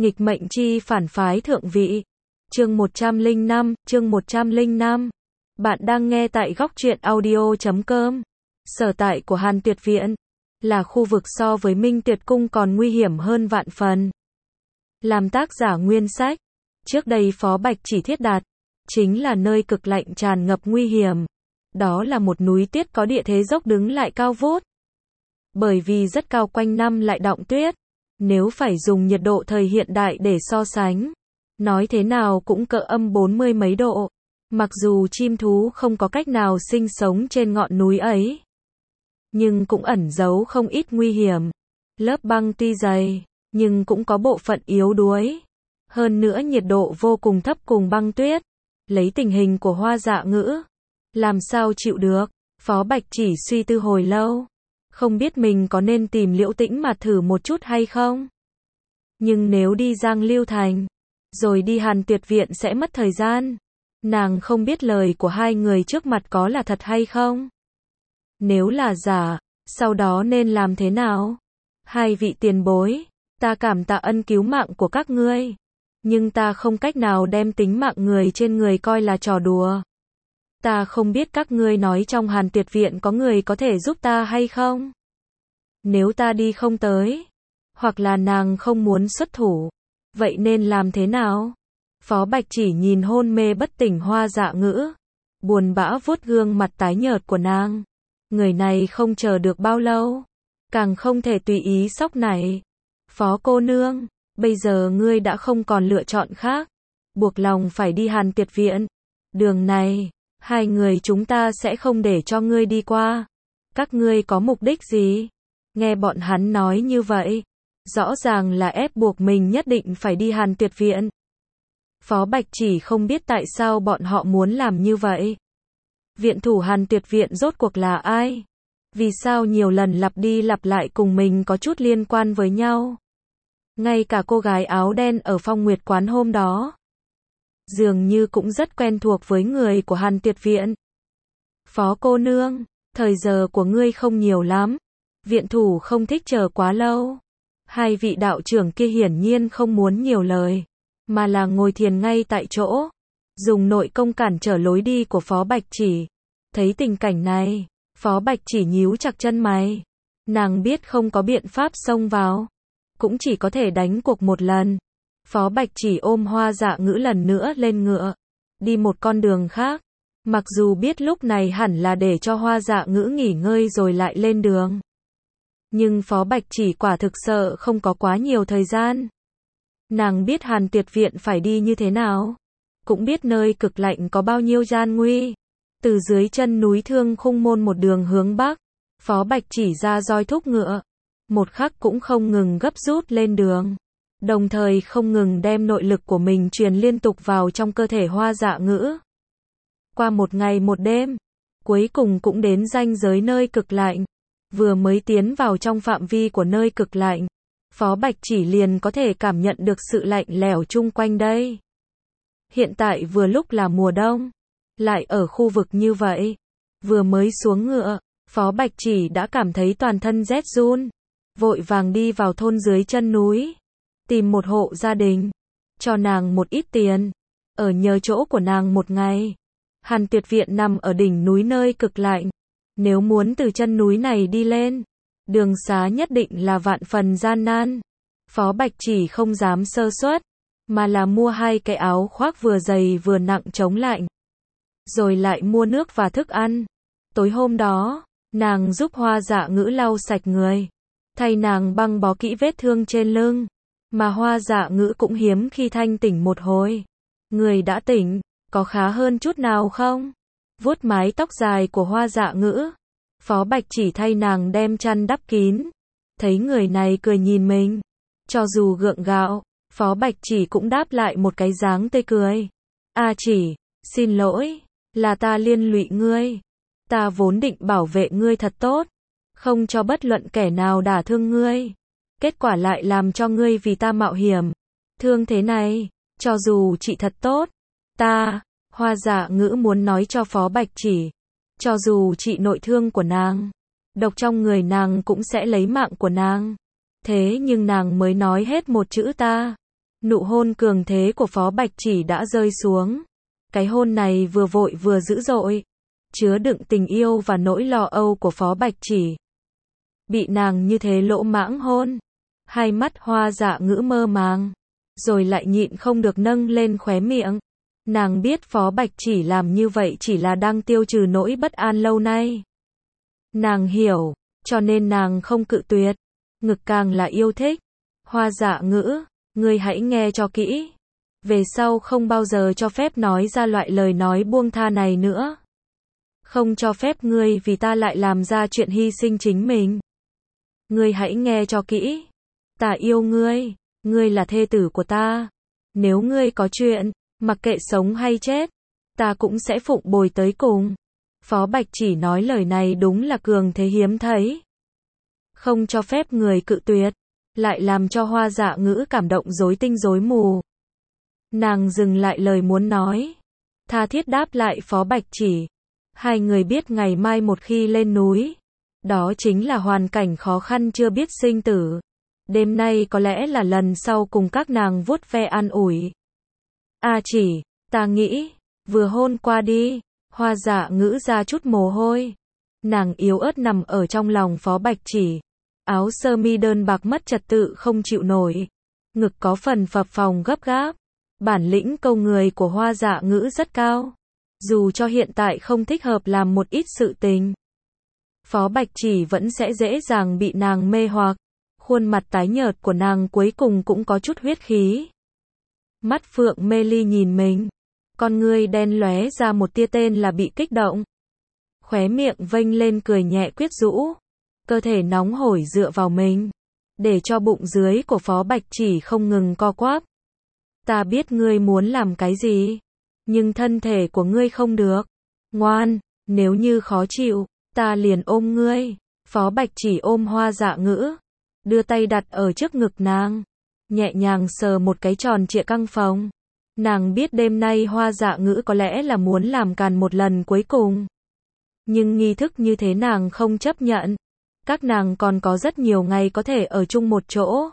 Nghịch mệnh chi phản phái thượng vị. Chương 105. Bạn đang nghe tại góc truyện audio.com. Sở tại của Hàn Tuyệt Viện là khu vực so với Minh Tuyệt Cung còn nguy hiểm hơn vạn phần. Làm tác giả nguyên sách, trước đây Phó Bạch Chỉ thiết đạt, chính là nơi cực lạnh tràn ngập nguy hiểm. Đó là một núi tuyết có địa thế dốc đứng lại cao vút. Bởi vì rất cao quanh năm lại đọng tuyết, nếu phải dùng nhiệt độ thời hiện đại để so sánh, nói thế nào cũng cỡ âm 40 mấy độ. Mặc dù chim thú không có cách nào sinh sống trên ngọn núi ấy, nhưng cũng ẩn giấu không ít nguy hiểm. Lớp băng tuy dày, nhưng cũng có bộ phận yếu đuối. Hơn nữa nhiệt độ vô cùng thấp cùng băng tuyết. Lấy tình hình của Hoa Dạ Ngữ, làm sao chịu được? Phó Bạch Chỉ suy tư hồi lâu, không biết mình có nên tìm Liễu Tĩnh mà thử một chút hay không. Nhưng nếu đi Giang Lưu Thành, rồi đi Hàn Tuyệt Viện sẽ mất thời gian. Nàng không biết lời của hai người trước mặt có là thật hay không. Nếu là giả, sau đó nên làm thế nào? Hai vị tiền bối, ta cảm tạ ân cứu mạng của các ngươi, nhưng ta không cách nào đem tính mạng người trên người coi là trò đùa. Ta không biết các ngươi nói trong Hàn Tuyệt Viện có người có thể giúp ta hay không? Nếu ta đi không tới, hoặc là nàng không muốn xuất thủ, vậy nên làm thế nào? Phó Bạch Chỉ nhìn hôn mê bất tỉnh Hoa Dạ Ngữ, buồn bã vuốt gương mặt tái nhợt của nàng. Người này không chờ được bao lâu, càng không thể tùy ý sóc nảy. Phó cô nương, bây giờ ngươi đã không còn lựa chọn khác, buộc lòng phải đi Hàn Tuyệt Viện. Đường này, hai người chúng ta sẽ không để cho ngươi đi qua. Các ngươi có mục đích gì? Nghe bọn hắn nói như vậy, rõ ràng là ép buộc mình nhất định phải đi Hàn Tuyệt Viện. Phó Bạch Chỉ không biết tại sao bọn họ muốn làm như vậy. Viện thủ Hàn Tuyệt Viện rốt cuộc là ai? Vì sao nhiều lần lặp đi lặp lại cùng mình có chút liên quan với nhau? Ngay cả cô gái áo đen ở Phong Nguyệt Quán hôm đó, dường như cũng rất quen thuộc với người của Hàn Tuyệt Viện. Phó cô nương, thời giờ của ngươi không nhiều lắm. Viện thủ không thích chờ quá lâu. Hai vị đạo trưởng kia hiển nhiên không muốn nhiều lời, mà là ngồi thiền ngay tại chỗ, dùng nội công cản trở lối đi của Phó Bạch Chỉ. Thấy tình cảnh này, Phó Bạch Chỉ nhíu chặt chân mày. Nàng biết không có biện pháp xông vào, cũng chỉ có thể đánh cuộc một lần. Phó Bạch Chỉ ôm Hoa Dạ Ngữ lần nữa lên ngựa, đi một con đường khác. Mặc dù biết lúc này hẳn là để cho Hoa Dạ Ngữ nghỉ ngơi rồi lại lên đường, nhưng Phó Bạch Chỉ quả thực sợ không có quá nhiều thời gian. Nàng biết Hàn Tuyệt Viện phải đi như thế nào, cũng biết nơi cực lạnh có bao nhiêu gian nguy. Từ dưới chân núi Thương Khung Môn một đường hướng bắc, Phó Bạch Chỉ ra roi thúc ngựa, một khắc cũng không ngừng gấp rút lên đường, đồng thời không ngừng đem nội lực của mình truyền liên tục vào trong cơ thể Hoa Dạ Ngữ. Qua một ngày một đêm, cuối cùng cũng đến ranh giới nơi cực lạnh. Vừa mới tiến vào trong phạm vi của nơi cực lạnh, Phó Bạch Chỉ liền có thể cảm nhận được sự lạnh lẽo chung quanh đây. Hiện tại vừa lúc là mùa đông, lại ở khu vực như vậy. Vừa mới xuống ngựa, Phó Bạch Chỉ đã cảm thấy toàn thân rét run, vội vàng đi vào thôn dưới chân núi, tìm một hộ gia đình, cho nàng một ít tiền, ở nhờ chỗ của nàng một ngày. Hàn Tuyệt Viện nằm ở đỉnh núi nơi cực lạnh. Nếu muốn từ chân núi này đi lên, đường xá nhất định là vạn phần gian nan. Phó Bạch Chỉ không dám sơ suất, mà là mua hai cái áo khoác vừa dày vừa nặng chống lạnh, rồi lại mua nước và thức ăn. Tối hôm đó, nàng giúp Hoa Dạ Ngữ lau sạch người, thay nàng băng bó kỹ vết thương trên lưng, mà Hoa Dạ Ngữ cũng hiếm khi thanh tỉnh một hồi. Người đã tỉnh, có khá hơn chút nào không? Vuốt mái tóc dài của Hoa Dạ Ngữ, Phó Bạch Chỉ thay nàng đem chăn đắp kín. Thấy người này cười nhìn mình, cho dù gượng gạo, Phó Bạch Chỉ cũng đáp lại một cái dáng tươi cười. A Chỉ, xin lỗi, là ta liên lụy ngươi. Ta vốn định bảo vệ ngươi thật tốt, không cho bất luận kẻ nào đả thương ngươi. Kết quả lại làm cho ngươi vì ta mạo hiểm. Thương thế này, cho dù chị thật tốt, Hoa Dạ Ngữ muốn nói cho Phó Bạch Chỉ, cho dù trị nội thương của nàng, độc trong người nàng cũng sẽ lấy mạng của nàng. Thế nhưng nàng mới nói hết một chữ ta, Nụ hôn cường thế của Phó Bạch Chỉ đã rơi xuống. Cái hôn này vừa vội vừa dữ dội, chứa đựng tình yêu và nỗi lo âu của Phó Bạch Chỉ. Bị nàng như thế lỗ mãng hôn, hai mắt Hoa Dạ Ngữ mơ màng, rồi lại nhịn không được nâng lên khóe miệng. Nàng biết Phó Bạch Chỉ làm như vậy chỉ là đang tiêu trừ nỗi bất an lâu nay. Nàng hiểu, cho nên nàng không cự tuyệt, ngực càng là yêu thích. Hoa Dạ Ngữ, ngươi hãy nghe cho kỹ. Về sau không bao giờ cho phép nói ra loại lời nói buông tha này nữa. Không cho phép ngươi vì ta lại làm ra chuyện hy sinh chính mình. Ngươi hãy nghe cho kỹ. Ta yêu ngươi, ngươi là thê tử của ta. Nếu ngươi có chuyện, mặc kệ sống hay chết, ta cũng sẽ phụng bồi tới cùng. Phó Bạch Chỉ nói lời này đúng là cường thế hiếm thấy. Không cho phép người cự tuyệt, lại làm cho Hoa Dạ Ngữ cảm động rối tinh rối mù. Nàng dừng lại lời muốn nói, tha thiết đáp lại Phó Bạch Chỉ. Hai người biết ngày mai một khi lên núi, đó chính là hoàn cảnh khó khăn chưa biết sinh tử. Đêm nay có lẽ là lần sau cùng các nàng vuốt ve an ủi. Chỉ, ta nghĩ, vừa hôn qua đi, Hoa Dạ Ngữ ra chút mồ hôi. Nàng yếu ớt nằm ở trong lòng Phó Bạch Chỉ. Áo sơ mi đơn bạc mất trật tự không chịu nổi. Ngực có phần phập phồng gấp gáp. Bản lĩnh câu người của Hoa Dạ Ngữ rất cao. Dù cho hiện tại không thích hợp làm một ít sự tình, Phó Bạch Chỉ vẫn sẽ dễ dàng bị nàng mê hoặc. Khuôn mặt tái nhợt của nàng cuối cùng cũng có chút huyết khí. Mắt phượng mê ly nhìn mình. Con ngươi đen lóe ra một tia tên là bị kích động. Khóe miệng vênh lên cười nhẹ quyết rũ. Cơ thể nóng hổi dựa vào mình, để cho bụng dưới của Phó Bạch Chỉ không ngừng co quắp. Ta biết ngươi muốn làm cái gì, nhưng thân thể của ngươi không được. Ngoan, nếu như khó chịu, ta liền ôm ngươi. Phó Bạch Chỉ ôm Hoa Dạ Ngữ, đưa tay đặt ở trước ngực nàng, nhẹ nhàng sờ một cái tròn trịa căng phồng. Nàng biết đêm nay Hoa Dạ Ngữ có lẽ là muốn làm càn một lần cuối cùng. Nhưng nghi thức như thế nàng không chấp nhận. Các nàng còn có rất nhiều ngày có thể ở chung một chỗ.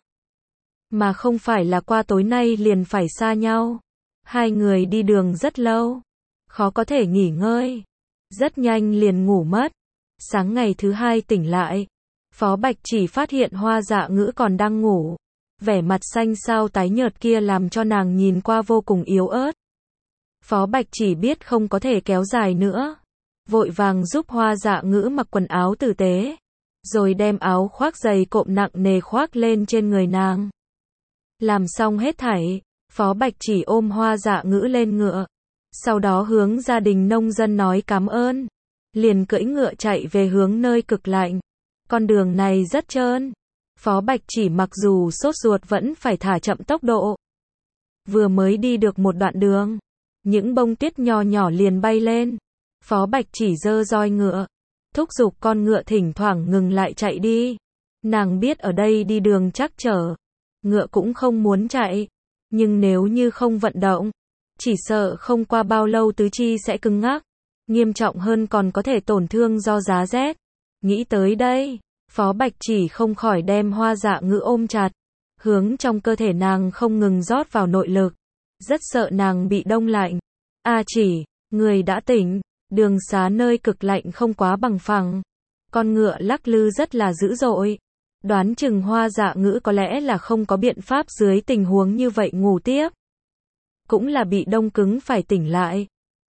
Mà không phải là qua tối nay liền phải xa nhau. Hai người đi đường rất lâu, khó có thể nghỉ ngơi. Rất nhanh liền ngủ mất. Sáng ngày thứ hai tỉnh lại, Phó Bạch Chỉ phát hiện Hoa Dạ Ngữ còn đang ngủ. Vẻ mặt xanh xao tái nhợt kia làm cho nàng nhìn qua vô cùng yếu ớt. Phó Bạch Chỉ biết không có thể kéo dài nữa, vội vàng giúp Hoa Dạ Ngữ mặc quần áo tử tế, rồi đem áo khoác dày cộm nặng nề khoác lên trên người nàng. Làm xong hết thảy, Phó Bạch Chỉ ôm Hoa Dạ Ngữ lên ngựa, sau đó hướng gia đình nông dân nói cảm ơn, liền cưỡi ngựa chạy về hướng nơi cực lạnh. Con đường này rất trơn, Phó Bạch Chỉ mặc dù sốt ruột vẫn phải thả chậm tốc độ. Vừa mới đi được một đoạn đường, những bông tuyết nho nhỏ liền bay lên. Phó Bạch Chỉ giơ roi ngựa, thúc giục con ngựa thỉnh thoảng ngừng lại chạy đi. Nàng biết ở đây đi đường trắc trở, ngựa cũng không muốn chạy, nhưng nếu như không vận động, chỉ sợ không qua bao lâu tứ chi sẽ cứng ngắc, nghiêm trọng hơn còn có thể tổn thương do giá rét. Nghĩ tới đây, Phó Bạch Chỉ không khỏi đem Hoa Dạ Ngữ ôm chặt, hướng trong cơ thể nàng không ngừng rót vào nội lực, rất sợ nàng bị đông lạnh. Chỉ, người đã tỉnh, đường xá nơi cực lạnh không quá bằng phẳng, con ngựa lắc lư rất là dữ dội. Đoán chừng Hoa Dạ Ngữ có lẽ là không có biện pháp dưới tình huống như vậy ngủ tiếp. Cũng là bị đông cứng phải tỉnh lại.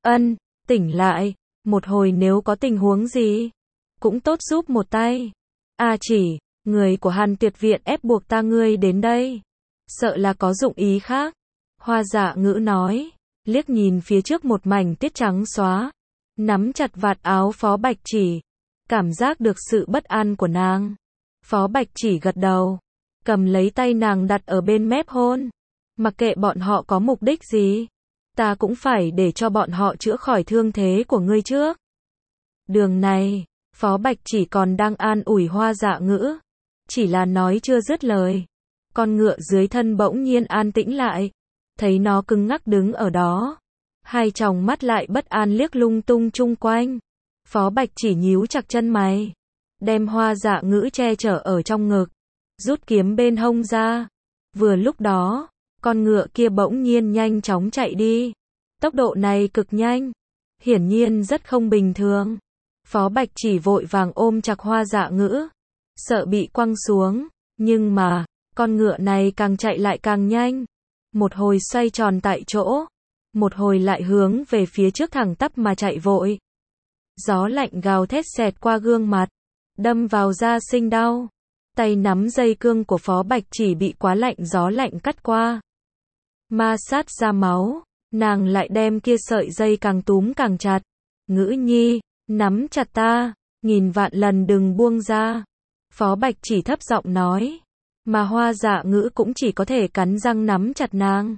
Tỉnh lại, một hồi nếu có tình huống gì, cũng tốt giúp một tay. Chỉ, người của Hàn Tuyệt Viện ép buộc ta ngươi đến đây, sợ là có dụng ý khác. Hoa Dạ Ngữ nói, liếc nhìn phía trước một mảnh tuyết trắng xóa, nắm chặt vạt áo Phó Bạch Chỉ, cảm giác được sự bất an của nàng. Phó Bạch Chỉ gật đầu, cầm lấy tay nàng đặt ở bên mép hôn. Mặc kệ bọn họ có mục đích gì, ta cũng phải để cho bọn họ chữa khỏi thương thế của ngươi trước. Đường này, Phó Bạch Chỉ còn đang an ủi Hoa Dạ Ngữ, chỉ là nói chưa dứt lời, con ngựa dưới thân bỗng nhiên an tĩnh lại, thấy nó cứng ngắc đứng ở đó, hai tròng mắt lại bất an liếc lung tung chung quanh. Phó Bạch Chỉ nhíu chặt chân mày, đem Hoa Dạ Ngữ che chở ở trong ngực, rút kiếm bên hông ra. Vừa lúc đó, con ngựa kia bỗng nhiên nhanh chóng chạy đi. Tốc độ này cực nhanh, hiển nhiên rất không bình thường. Phó Bạch Chỉ vội vàng ôm chặt Hoa Dạ Ngữ, sợ bị quăng xuống, nhưng mà, con ngựa này càng chạy lại càng nhanh. Một hồi xoay tròn tại chỗ, một hồi lại hướng về phía trước thẳng tắp mà chạy vội. Gió lạnh gào thét xẹt qua gương mặt, đâm vào da sinh đau. Tay nắm dây cương của Phó Bạch Chỉ bị quá lạnh gió lạnh cắt qua, ma sát ra máu. Nàng lại đem kia sợi dây càng túm càng chặt. Ngữ nhi, nắm chặt ta, nghìn vạn lần đừng buông ra. Phó Bạch Chỉ thấp giọng nói, mà Hoa Dạ Ngữ cũng chỉ có thể cắn răng nắm chặt nàng.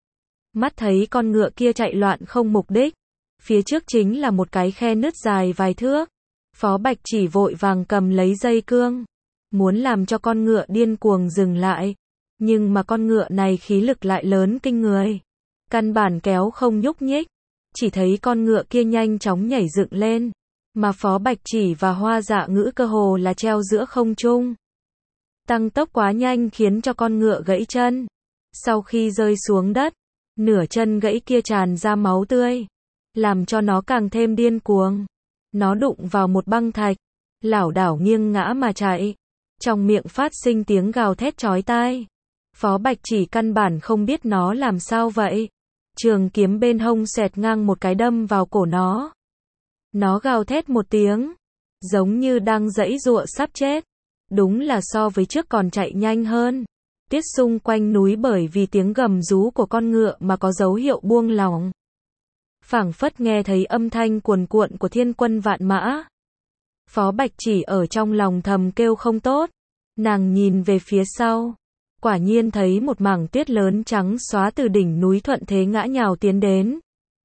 Mắt thấy con ngựa kia chạy loạn không mục đích, phía trước chính là một cái khe nứt dài vài thước. Phó Bạch Chỉ vội vàng cầm lấy dây cương, muốn làm cho con ngựa điên cuồng dừng lại, nhưng mà con ngựa này khí lực lại lớn kinh người, căn bản kéo không nhúc nhích. Chỉ thấy con ngựa kia nhanh chóng nhảy dựng lên, mà Phó Bạch Chỉ và Hoa Dạ Ngữ cơ hồ là treo giữa không trung. Tăng tốc quá nhanh khiến cho con ngựa gãy chân. Sau khi rơi xuống đất, nửa chân gãy kia tràn ra máu tươi, làm cho nó càng thêm điên cuồng. Nó đụng vào một băng thạch, lảo đảo nghiêng ngã mà chạy, trong miệng phát sinh tiếng gào thét chói tai. Phó Bạch Chỉ căn bản không biết nó làm sao vậy. Trường kiếm bên hông xẹt ngang một cái đâm vào cổ nó. Nó gào thét một tiếng, giống như đang giãy giụa sắp chết. Đúng là so với trước còn chạy nhanh hơn. Tuyết xung quanh núi bởi vì tiếng gầm rú của con ngựa mà có dấu hiệu buông lỏng. Phảng phất nghe thấy âm thanh cuồn cuộn của thiên quân vạn mã. Phó Bạch Chỉ ở trong lòng thầm kêu không tốt. Nàng nhìn về phía sau, quả nhiên thấy một mảng tuyết lớn trắng xóa từ đỉnh núi thuận thế ngã nhào tiến đến.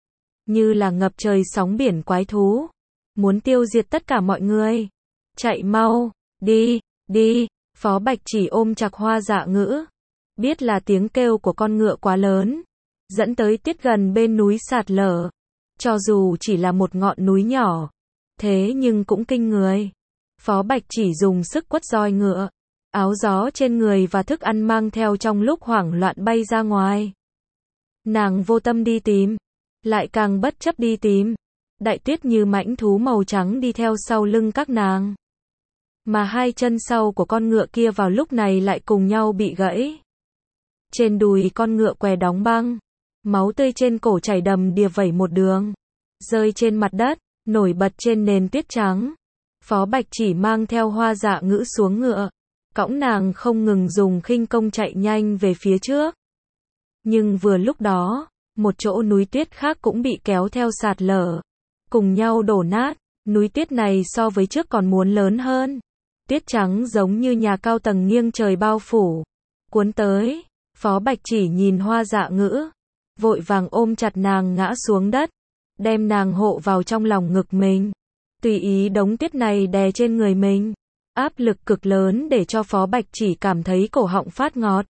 Như là ngập trời sóng biển quái thú, muốn tiêu diệt tất cả mọi người. Chạy mau, đi, đi. Phó Bạch Chỉ ôm chặt Hoa Dạ Ngữ, biết là tiếng kêu của con ngựa quá lớn, dẫn tới tuyết gần bên núi sạt lở. Cho dù chỉ là một ngọn núi nhỏ, thế nhưng cũng kinh người. Phó Bạch Chỉ dùng sức quất roi ngựa, áo gió trên người và thức ăn mang theo trong lúc hoảng loạn bay ra ngoài. Nàng vô tâm đi tìm, lại càng bất chấp đi tìm. Đại tuyết như mãnh thú màu trắng đi theo sau lưng các nàng. Mà hai chân sau của con ngựa kia vào lúc này lại cùng nhau bị gãy. Trên đùi con ngựa què đóng băng, máu tươi trên cổ chảy đầm đìa vẩy một đường, rơi trên mặt đất, nổi bật trên nền tuyết trắng. Phó Bạch Chỉ mang theo Hoa Dạ Ngữ xuống ngựa, cõng nàng không ngừng dùng khinh công chạy nhanh về phía trước. Nhưng vừa lúc đó, một chỗ núi tuyết khác cũng bị kéo theo sạt lở, cùng nhau đổ nát. Núi tuyết này so với trước còn muốn lớn hơn. Tuyết trắng giống như nhà cao tầng nghiêng trời bao phủ, cuốn tới. Phó Bạch Chỉ nhìn Hoa Dạ Ngữ, vội vàng ôm chặt nàng ngã xuống đất, đem nàng hộ vào trong lòng ngực mình. Tùy ý đống tuyết này đè trên người mình, áp lực cực lớn để cho Phó Bạch Chỉ cảm thấy cổ họng phát ngọt.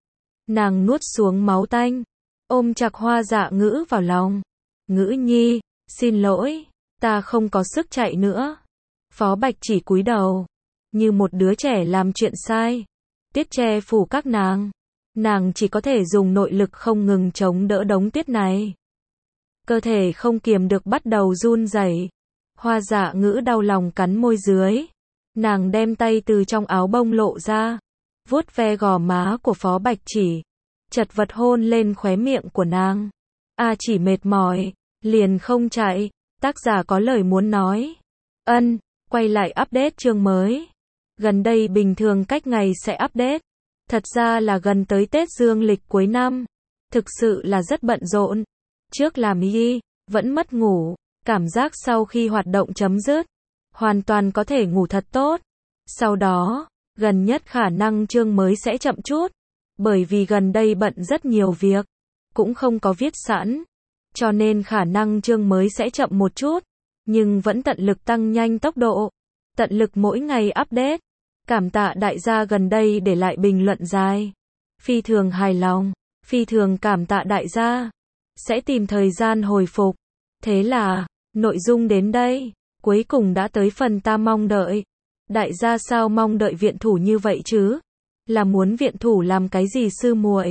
Nàng nuốt xuống máu tanh, ôm chặt Hoa Dạ Ngữ vào lòng. Ngữ nhi, xin lỗi, ta không có sức chạy nữa. Phó Bạch Chỉ cúi đầu, như một đứa trẻ làm chuyện sai. Tuyết che phủ các nàng, nàng chỉ có thể dùng nội lực không ngừng chống đỡ đống tuyết này. Cơ thể không kiềm được bắt đầu run rẩy. Hoa Dạ Ngữ đau lòng cắn môi dưới. Nàng đem tay từ trong áo bông lộ ra, vuốt ve gò má của Phó Bạch Chỉ, chật vật hôn lên khóe miệng của nàng. A Chỉ mệt mỏi, liền không chạy. Tác giả có lời muốn nói. Ân, quay lại update chương mới. Gần đây bình thường cách ngày sẽ update. Thật ra là gần tới Tết dương lịch cuối năm. Thực sự là rất bận rộn. Trước làm y, vẫn mất ngủ. Cảm giác sau khi hoạt động chấm dứt, hoàn toàn có thể ngủ thật tốt. Sau đó, gần nhất khả năng chương mới sẽ chậm chút. Bởi vì gần đây bận rất nhiều việc. Cũng không có viết sẵn. Cho nên khả năng chương mới sẽ chậm một chút. Nhưng vẫn tận lực tăng nhanh tốc độ. Tận lực mỗi ngày update. Cảm tạ đại gia gần đây để lại bình luận dài. Phi thường hài lòng. Phi thường cảm tạ đại gia. Sẽ tìm thời gian hồi phục. Thế là, nội dung đến đây. Cuối cùng đã tới phần ta mong đợi. Đại gia sao mong đợi viện thủ như vậy chứ? Là muốn viện thủ làm cái gì sư muội?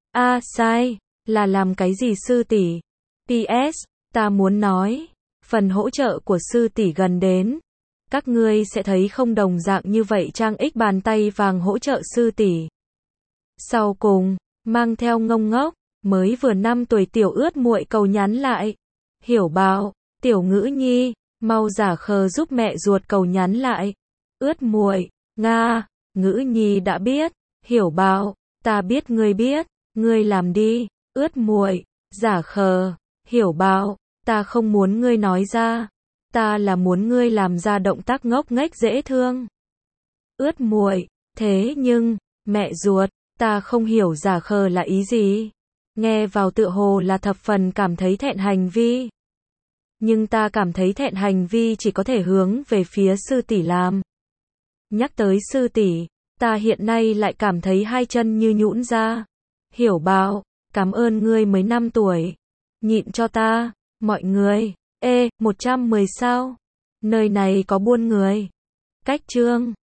Sai, là làm cái gì sư tỷ? PS, ta muốn nói, phần hỗ trợ của sư tỷ gần đến. Các ngươi sẽ thấy không đồng dạng như vậy Trang X bàn tay vàng hỗ trợ sư tỷ. Sau cùng, mang theo ngông ngốc, mới vừa 5 tuổi tiểu ướt muội cầu nhắn lại. Hiểu bảo, tiểu ngữ nhi, mau giả khờ giúp mẹ ruột cầu nhắn lại. Ướt muội, Nga, ngữ nhi đã biết. Hiểu bảo, ta biết ngươi làm đi. Ướt muội, giả khờ. Hiểu bảo, ta không muốn ngươi nói ra. Ta là muốn ngươi làm ra động tác ngốc nghếch dễ thương. Ướt muội, thế nhưng, mẹ ruột, ta không hiểu giả khờ là ý gì. Nghe vào tựa hồ là thập phần cảm thấy thẹn hành vi. Nhưng ta cảm thấy thẹn hành vi chỉ có thể hướng về phía sư tỷ làm. Nhắc tới sư tỷ, ta hiện nay lại cảm thấy hai chân như nhũn ra. Hiểu bảo, cảm ơn ngươi mới 5 tuổi. Nhịn cho ta, mọi người. 110 sao? Nơi này có buôn người. Cách chương